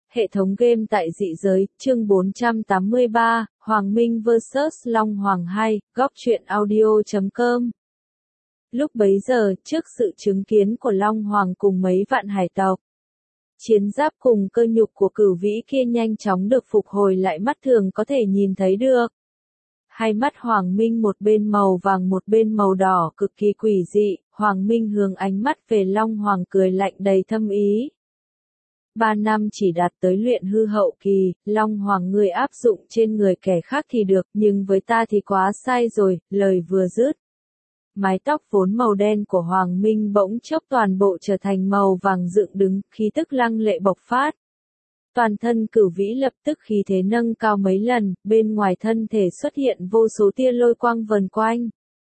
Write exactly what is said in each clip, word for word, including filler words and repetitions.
Hệ thống game tại dị giới, chương bốn trăm tám mươi ba, Hoàng Minh versus Long Hoàng hai, góc truyện audio chấm com. Lúc bấy giờ, trước sự chứng kiến của Long Hoàng cùng mấy vạn hải tộc, chiến giáp cùng cơ nhục của cửu vĩ kia nhanh chóng được phục hồi lại mắt thường có thể nhìn thấy được. Hai mắt Hoàng Minh một bên màu vàng một bên màu đỏ cực kỳ quỷ dị, Hoàng Minh hướng ánh mắt về Long Hoàng cười lạnh đầy thâm ý. Ba năm chỉ đạt tới luyện hư hậu kỳ, Long Hoàng ngươi áp dụng trên người kẻ khác thì được, nhưng với ta thì quá sai rồi, lời vừa dứt. Mái tóc vốn màu đen của Hoàng Minh bỗng chốc toàn bộ trở thành màu vàng dựng đứng, khí tức lăng lệ bộc phát. Toàn thân cửu vĩ lập tức khí thế nâng cao mấy lần, bên ngoài thân thể xuất hiện vô số tia lôi quang vần quanh.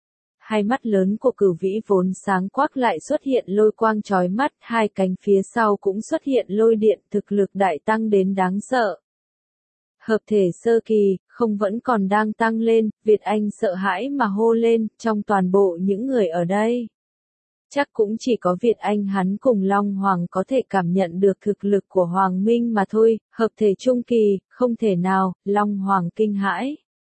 Hai mắt lớn của cửu vĩ vốn sáng quắc lại xuất hiện lôi quang chói mắt, hai cánh phía sau cũng xuất hiện lôi điện, thực lực đại tăng đến đáng sợ. Hợp thể sơ kỳ, không vẫn còn đang tăng lên, Việt Anh sợ hãi mà hô lên, trong toàn bộ những người ở đây. Chắc cũng chỉ có Việt Anh hắn cùng Long Hoàng có thể cảm nhận được thực lực của Hoàng Minh mà thôi, hợp thể trung kỳ, không thể nào, Long Hoàng kinh hãi.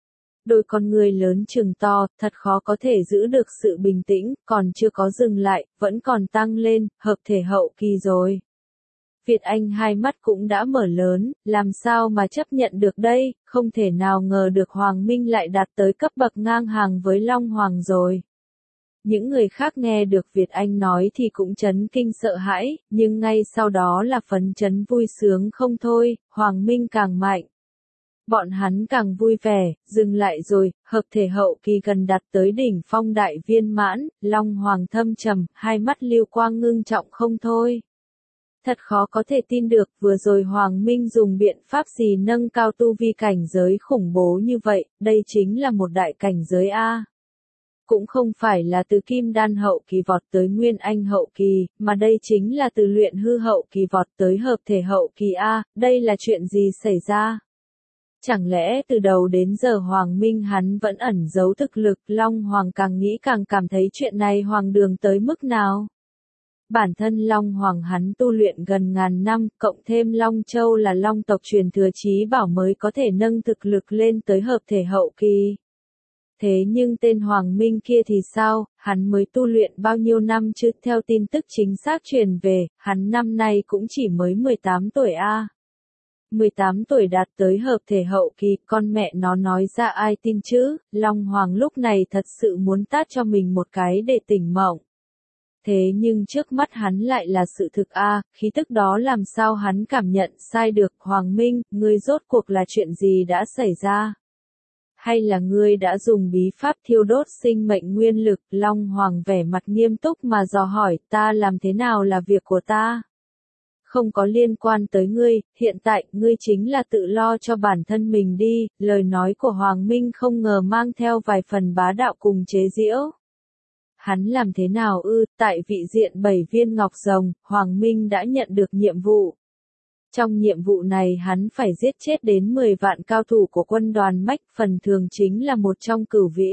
Đôi con người lớn trừng to, thật khó có thể giữ được sự bình tĩnh, còn chưa có dừng lại, vẫn còn tăng lên, hợp thể hậu kỳ rồi. Việt Anh hai mắt cũng đã mở lớn, làm sao mà chấp nhận được đây, không thể nào ngờ được Hoàng Minh lại đạt tới cấp bậc ngang hàng với Long Hoàng rồi. Những người khác nghe được Việt Anh nói thì cũng chấn kinh sợ hãi, nhưng ngay sau đó là phấn chấn vui sướng không thôi, Hoàng Minh càng mạnh. Bọn hắn càng vui vẻ, dừng lại rồi, hợp thể hậu kỳ gần đạt tới đỉnh phong đại viên mãn, Long Hoàng thâm trầm, hai mắt lưu quang ngưng trọng không thôi. Thật khó có thể tin được, vừa rồi Hoàng Minh dùng biện pháp gì nâng cao tu vi cảnh giới khủng bố như vậy, đây chính là một đại cảnh giới A. Cũng không phải là từ kim đan hậu kỳ vọt tới nguyên anh hậu kỳ, mà đây chính là từ luyện hư hậu kỳ vọt tới hợp thể hậu kỳ A, đây là chuyện gì xảy ra? Chẳng lẽ từ đầu đến giờ Hoàng Minh hắn vẫn ẩn giấu thực lực, Long Hoàng càng nghĩ càng cảm thấy chuyện này hoàng đường tới mức nào? Bản thân Long Hoàng hắn tu luyện gần ngàn năm, cộng thêm Long Châu là Long tộc truyền thừa chí bảo mới có thể nâng thực lực lên tới hợp thể hậu kỳ. Thế nhưng tên Hoàng Minh kia thì sao, hắn mới tu luyện bao nhiêu năm chứ, theo tin tức chính xác truyền về, hắn năm nay cũng chỉ mới mười tám tuổi a. mười tám tuổi đạt tới hợp thể hậu kỳ, con mẹ nó nói ra ai tin chứ, Long Hoàng lúc này thật sự muốn tát cho mình một cái để tỉnh mộng. Thế nhưng trước mắt hắn lại là sự thực a, khí tức đó làm sao hắn cảm nhận sai được, Hoàng Minh, ngươi rốt cuộc là chuyện gì đã xảy ra? Hay là ngươi đã dùng bí pháp thiêu đốt sinh mệnh nguyên lực? Long Hoàng vẻ mặt nghiêm túc mà dò hỏi, ta làm thế nào là việc của ta? Không có liên quan tới ngươi, hiện tại, ngươi chính là tự lo cho bản thân mình đi, lời nói của Hoàng Minh không ngờ mang theo vài phần bá đạo cùng chế giễu. Hắn làm thế nào ư, tại vị diện bảy viên ngọc rồng, Hoàng Minh đã nhận được nhiệm vụ. Trong nhiệm vụ này hắn phải giết chết đến mười vạn cao thủ của quân đoàn Mách, phần thường chính là một trong cửu vĩ.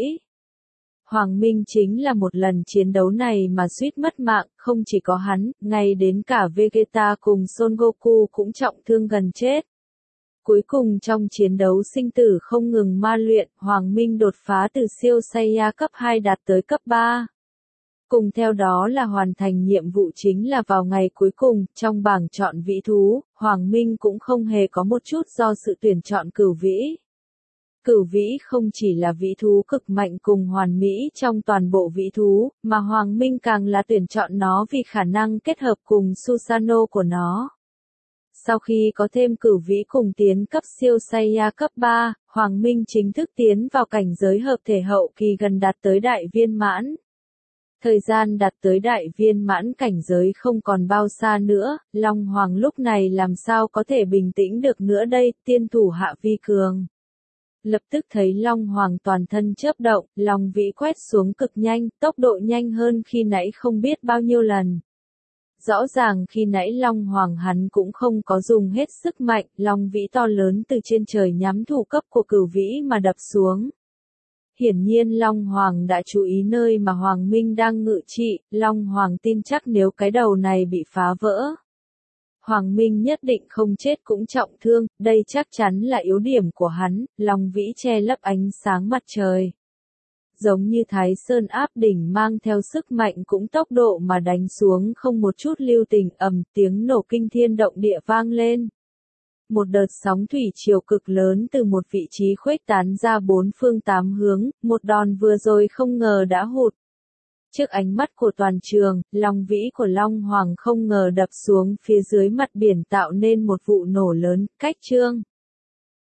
Hoàng Minh chính là một lần chiến đấu này mà suýt mất mạng, không chỉ có hắn, ngay đến cả Vegeta cùng Son Goku cũng trọng thương gần chết. Cuối cùng trong chiến đấu sinh tử không ngừng ma luyện, Hoàng Minh đột phá từ siêu Saiya cấp hai đạt tới cấp ba. Cùng theo đó là hoàn thành nhiệm vụ chính là vào ngày cuối cùng, trong bảng chọn vĩ thú, Hoàng Minh cũng không hề có một chút do sự tuyển chọn cửu vĩ. Cửu vĩ không chỉ là vĩ thú cực mạnh cùng hoàn mỹ trong toàn bộ vĩ thú, mà Hoàng Minh càng là tuyển chọn nó vì khả năng kết hợp cùng Susanoo của nó. Sau khi có thêm cửu vĩ cùng tiến cấp siêu Saiya cấp ba, Hoàng Minh chính thức tiến vào cảnh giới hợp thể hậu kỳ gần đạt tới đại viên mãn. Thời gian đạt tới đại viên mãn cảnh giới không còn bao xa nữa, Long Hoàng lúc này làm sao có thể bình tĩnh được nữa đây, tiên thủ hạ vi cường. Lập tức thấy Long Hoàng toàn thân chớp động, Long vĩ quét xuống cực nhanh, tốc độ nhanh hơn khi nãy không biết bao nhiêu lần. Rõ ràng khi nãy Long Hoàng hắn cũng không có dùng hết sức mạnh, Long vĩ to lớn từ trên trời nhắm thủ cấp của cửu vĩ mà đập xuống. Hiển nhiên Long Hoàng đã chú ý nơi mà Hoàng Minh đang ngự trị, Long Hoàng tin chắc nếu cái đầu này bị phá vỡ, Hoàng Minh nhất định không chết cũng trọng thương, đây chắc chắn là yếu điểm của hắn, Long Vĩ che lấp ánh sáng mặt trời. Giống như Thái Sơn áp đỉnh mang theo sức mạnh cũng tốc độ mà đánh xuống không một chút lưu tình, ầm tiếng nổ kinh thiên động địa vang lên. Một đợt sóng thủy triều cực lớn từ một vị trí khuếch tán ra bốn phương tám hướng, một đòn vừa rồi không ngờ đã hụt. Trước ánh mắt của toàn trường, Long Vĩ của Long Hoàng không ngờ đập xuống phía dưới mặt biển tạo nên một vụ nổ lớn, cách Trương